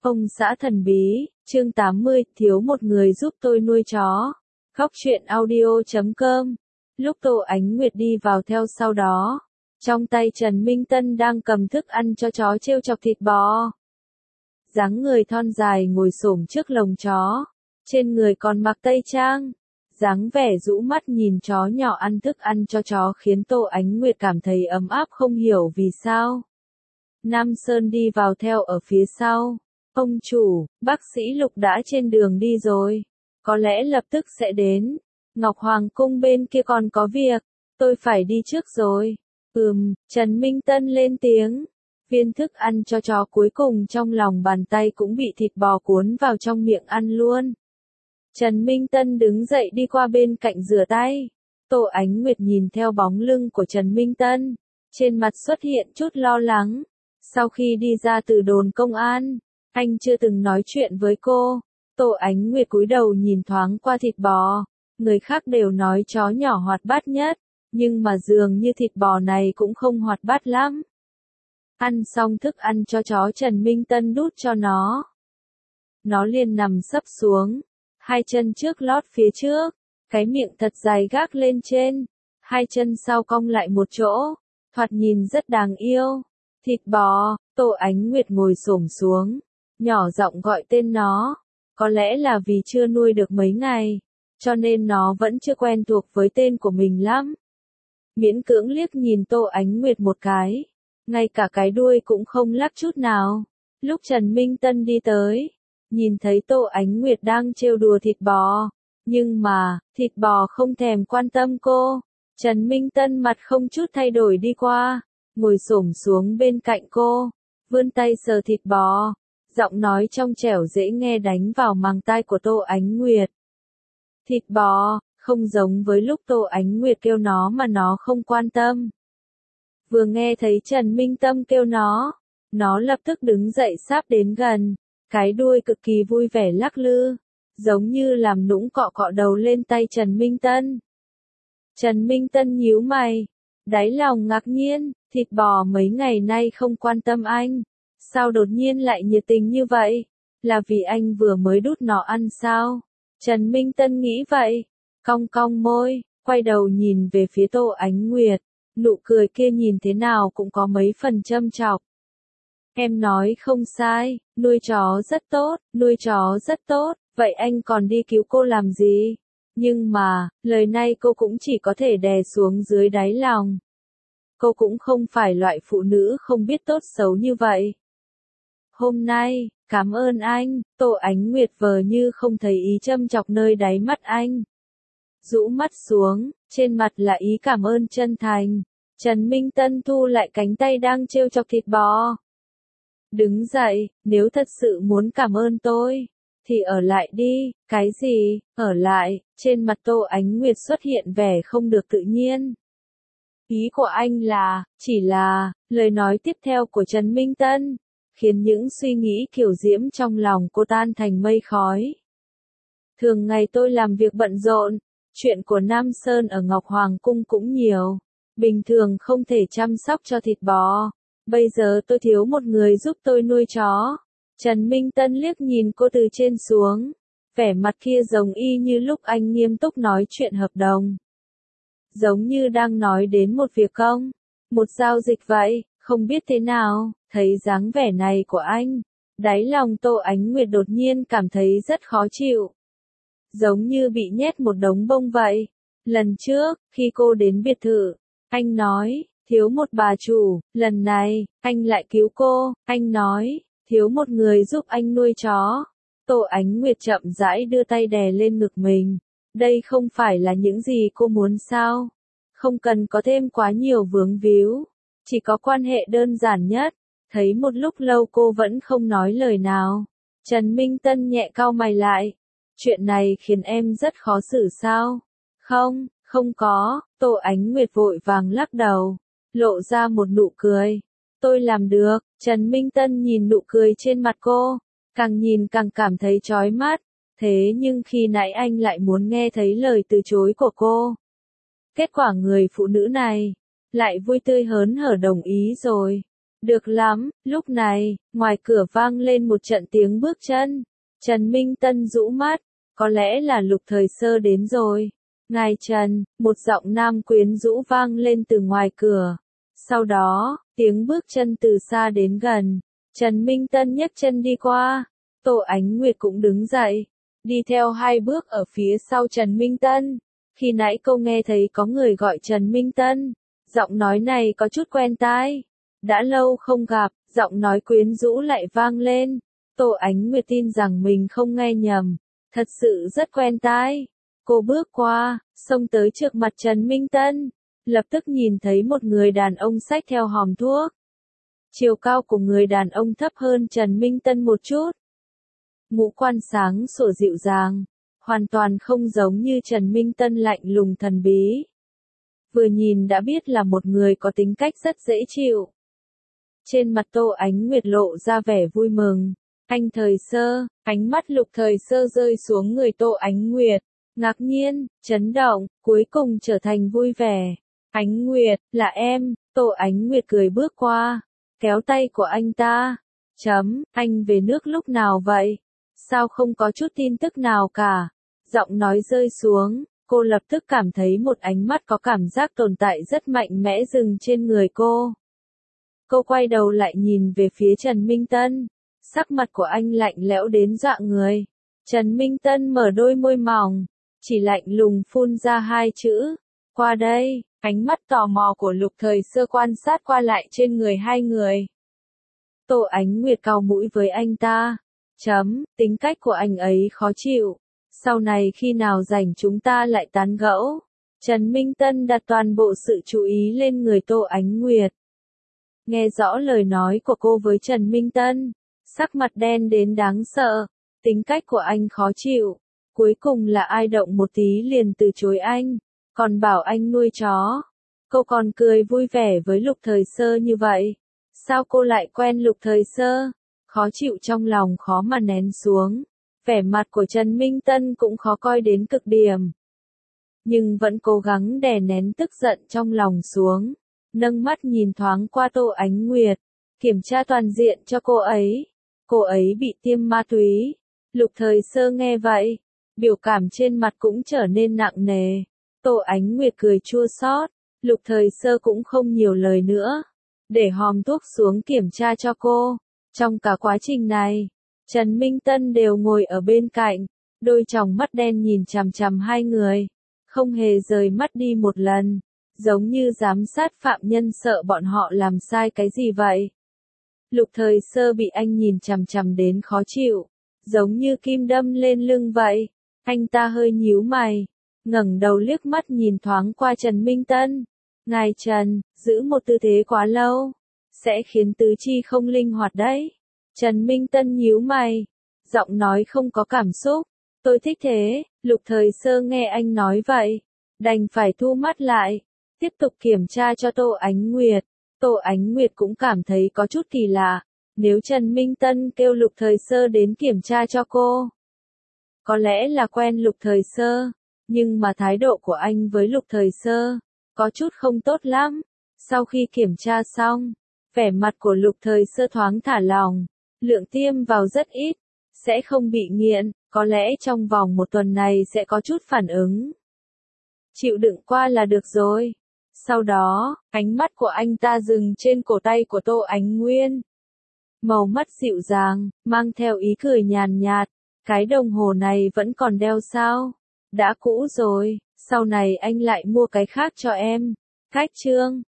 Ông xã thần bí, chương 80, thiếu một người giúp tôi nuôi chó. Góc truyện audio.com. Lúc Tô Ánh Nguyệt đi vào theo sau đó, trong tay Trần Minh Tân đang cầm thức ăn cho chó trêu chọc thịt bò. Dáng người thon dài ngồi xổm trước lồng chó, trên người còn mặc tây trang. Dáng vẻ rũ mắt nhìn chó nhỏ ăn thức ăn cho chó khiến Tô Ánh Nguyệt cảm thấy ấm áp không hiểu vì sao. Nam Sơn đi vào theo ở phía sau. Ông chủ, bác sĩ Lục đã trên đường đi rồi. Có lẽ lập tức sẽ đến. Ngọc Hoàng cung bên kia còn có việc. Tôi phải đi trước rồi. Trần Minh Tân lên tiếng. Viên thức ăn cho chó cuối cùng trong lòng bàn tay cũng bị thịt bò cuốn vào trong miệng ăn luôn. Trần Minh Tân đứng dậy đi qua bên cạnh rửa tay. Tô Ánh Nguyệt nhìn theo bóng lưng của Trần Minh Tân. Trên mặt xuất hiện chút lo lắng. Sau khi đi ra từ đồn công an, anh chưa từng nói chuyện với cô. Tô Ánh Nguyệt cúi đầu nhìn thoáng qua thịt bò. Người khác đều nói chó nhỏ hoạt bát nhất, nhưng mà dường như thịt bò này cũng không hoạt bát lắm. Ăn xong thức ăn cho chó, Trần Minh Tân đút cho nó. Nó liền nằm sấp xuống, hai chân trước lót phía trước, cái miệng thật dài gác lên trên, hai chân sau cong lại một chỗ, thoạt nhìn rất đáng yêu. Thịt bò, Tô Ánh Nguyệt ngồi xổm xuống, nhỏ giọng gọi tên nó. Có lẽ là vì chưa nuôi được mấy ngày, cho nên nó vẫn chưa quen thuộc với tên của mình lắm. Miễn cưỡng liếc nhìn Tô Ánh Nguyệt một cái, ngay cả cái đuôi cũng không lắc chút nào. Lúc Trần Minh Tân đi tới, nhìn thấy Tô Ánh Nguyệt đang trêu đùa thịt bò, nhưng mà, thịt bò không thèm quan tâm cô. Trần Minh Tân mặt không chút thay đổi đi qua, ngồi xổm xuống bên cạnh cô, vươn tay sờ thịt bò, giọng nói trong trẻo dễ nghe đánh vào màng tai của Tô Ánh Nguyệt. Thịt bò, không giống với lúc Tô Ánh Nguyệt kêu nó mà nó không quan tâm. Vừa nghe thấy Trần Minh Tân kêu nó lập tức đứng dậy sáp đến gần, cái đuôi cực kỳ vui vẻ lắc lư, giống như làm nũng cọ cọ đầu lên tay Trần Minh Tân. Trần Minh Tân nhíu mày, đáy lòng ngạc nhiên, thịt bò mấy ngày nay không quan tâm anh, sao đột nhiên lại nhiệt tình như vậy? Là vì anh vừa mới đút nó ăn sao? Trần Minh Tân nghĩ vậy, cong cong môi, quay đầu nhìn về phía Tô Ánh Nguyệt, nụ cười kia nhìn thế nào cũng có mấy phần châm chọc. Em nói không sai, nuôi chó rất tốt, vậy anh còn đi cứu cô làm gì? Nhưng mà, lời này cô cũng chỉ có thể đè xuống dưới đáy lòng. Cô cũng không phải loại phụ nữ không biết tốt xấu như vậy. Hôm nay, cảm ơn anh, Tô Ánh Nguyệt vờ như không thấy ý châm chọc nơi đáy mắt anh. Rũ mắt xuống, trên mặt là ý cảm ơn chân thành. Trần Minh Tân thu lại cánh tay đang trêu chọc thịt bò. Đứng dậy, nếu thật sự muốn cảm ơn tôi, thì ở lại đi. Cái gì, ở lại? Trên mặt Tô Ánh Nguyệt xuất hiện vẻ không được tự nhiên. Ý của anh là, chỉ là, lời nói tiếp theo của Trần Minh Tân, khiến những suy nghĩ kiều diễm trong lòng cô tan thành mây khói. Thường ngày tôi làm việc bận rộn, chuyện của Nam Sơn ở Ngọc Hoàng cung cũng nhiều, bình thường không thể chăm sóc cho thịt bò. Bây giờ tôi thiếu một người giúp tôi nuôi chó. Trần Minh Tân liếc nhìn cô từ trên xuống, vẻ mặt kia giống y như lúc anh nghiêm túc nói chuyện hợp đồng. Giống như đang nói đến một việc công, một giao dịch vậy, không biết thế nào, thấy dáng vẻ này của anh, đáy lòng Tô Ánh Nguyệt đột nhiên cảm thấy rất khó chịu. Giống như bị nhét một đống bông vậy. Lần trước, khi cô đến biệt thự, anh nói, thiếu một bà chủ, lần này, anh lại cứu cô, anh nói, thiếu một người giúp anh nuôi chó. Tô Ánh Nguyệt chậm rãi đưa tay đè lên ngực mình. Đây không phải là những gì cô muốn sao? Không cần có thêm quá nhiều vướng víu, chỉ có quan hệ đơn giản nhất. Thấy một lúc lâu cô vẫn không nói lời nào, Trần Minh Tân nhẹ cau mày lại. Chuyện này khiến em rất khó xử sao? Không có, Tô Ánh Nguyệt vội vàng lắc đầu, lộ ra một nụ cười. Tôi làm được. Trần Minh Tân nhìn nụ cười trên mặt cô, càng nhìn càng cảm thấy chói mắt. Thế nhưng khi nãy anh lại muốn nghe thấy lời từ chối của cô. Kết quả người phụ nữ này lại vui tươi hớn hở đồng ý rồi. Được lắm, lúc này, ngoài cửa vang lên một trận tiếng bước chân. Trần Minh Tân rũ mắt, có lẽ là Lục Thời Sơ đến rồi. Ngài Trần, một giọng nam quyến rũ vang lên từ ngoài cửa. Sau đó, tiếng bước chân từ xa đến gần. Trần Minh Tân nhấc chân đi qua. Tô Ánh Nguyệt cũng đứng dậy, đi theo 2 bước ở phía sau Trần Minh Tân. Khi nãy cô nghe thấy có người gọi Trần Minh Tân. Giọng nói này có chút quen tai. Đã lâu không gặp, giọng nói quyến rũ lại vang lên. Tô Ánh Nguyệt tin rằng mình không nghe nhầm. Thật sự rất quen tai. Cô bước qua, xông tới trước mặt Trần Minh Tân. Lập tức nhìn thấy một người đàn ông xách theo hòm thuốc. Chiều cao của người đàn ông thấp hơn Trần Minh Tân một chút. Ngũ quan sáng sủa dịu dàng. Hoàn toàn không giống như Trần Minh Tân lạnh lùng thần bí. Vừa nhìn đã biết là một người có tính cách rất dễ chịu. Trên mặt Tô Ánh Nguyệt lộ ra vẻ vui mừng. Anh Thời Sơ, ánh mắt Lục Thời Sơ rơi xuống người Tô Ánh Nguyệt. Ngạc nhiên, chấn động, cuối cùng trở thành vui vẻ. Ánh Nguyệt, là em, Tô Ánh Nguyệt cười bước qua. Kéo tay của anh ta. Anh về nước lúc nào vậy? Sao không có chút tin tức nào cả? Giọng nói rơi xuống, cô lập tức cảm thấy một ánh mắt có cảm giác tồn tại rất mạnh mẽ dừng trên người cô. Cô quay đầu lại nhìn về phía Trần Minh Tân. Sắc mặt của anh lạnh lẽo đến dọa người. Trần Minh Tân mở đôi môi mỏng, chỉ lạnh lùng phun ra 2 chữ. Qua đây, ánh mắt tò mò của Lục Thời Sơ quan sát qua lại trên người 2 người. Tô Ánh Nguyệt cau mũi với anh ta. Tính cách của anh ấy khó chịu. Sau này khi nào rảnh chúng ta lại tán gẫu. Trần Minh Tân đặt toàn bộ sự chú ý lên người Tô Ánh Nguyệt. Nghe rõ lời nói của cô với Trần Minh Tân. Sắc mặt đen đến đáng sợ. Tính cách của anh khó chịu. Cuối cùng là ai động một tí liền từ chối anh. Còn bảo anh nuôi chó. Cô còn cười vui vẻ với Lục Thời Sơ như vậy. Sao cô lại quen Lục Thời Sơ? Khó chịu trong lòng khó mà nén xuống. Vẻ mặt của Trần Minh Tân cũng khó coi đến cực điểm. Nhưng vẫn cố gắng đè nén tức giận trong lòng xuống. Nâng mắt nhìn thoáng qua Tô Ánh Nguyệt. Kiểm tra toàn diện cho cô ấy. Cô ấy bị tiêm ma túy. Lục Thời Sơ nghe vậy. Biểu cảm trên mặt cũng trở nên nặng nề. Tô Ánh Nguyệt cười chua xót. Lục Thời Sơ cũng không nhiều lời nữa. Để hòm thuốc xuống kiểm tra cho cô. Trong cả quá trình này, Trần Minh Tân đều ngồi ở bên cạnh. Đôi tròng mắt đen nhìn chằm chằm 2 người. Không hề rời mắt đi một lần. Giống như giám sát phạm nhân sợ bọn họ làm sai cái gì vậy. Lục Thời Sơ bị anh nhìn chằm chằm đến khó chịu. Giống như kim đâm lên lưng vậy. Anh ta hơi nhíu mày. Ngẩng đầu liếc mắt nhìn thoáng qua Trần Minh Tân. Ngài Trần, giữ một tư thế quá lâu. Sẽ khiến tứ chi không linh hoạt đấy. Trần Minh Tân nhíu mày. Giọng nói không có cảm xúc. Tôi thích thế. Lục Thời Sơ nghe anh nói vậy. Đành phải thu mắt lại. Tiếp tục kiểm tra cho Tô Ánh Nguyệt. Tô Ánh Nguyệt cũng cảm thấy có chút kỳ lạ. Nếu Trần Minh Tân kêu Lục Thời Sơ đến kiểm tra cho cô. Có lẽ là quen Lục Thời Sơ. Nhưng mà thái độ của anh với Lục Thời Sơ. Có chút không tốt lắm. Sau khi kiểm tra xong. Vẻ mặt của Lục Thời Sơ thoáng thả lỏng. Lượng tiêm vào rất ít. Sẽ không bị nghiện. Có lẽ trong vòng 1 tuần này sẽ có chút phản ứng. Chịu đựng qua là được rồi. Sau đó, ánh mắt của anh ta dừng trên cổ tay của Tô Ánh Nguyên. Màu mắt dịu dàng, mang theo ý cười nhàn nhạt. Cái đồng hồ này vẫn còn đeo sao? Đã cũ rồi, sau này anh lại mua cái khác cho em. Cách chương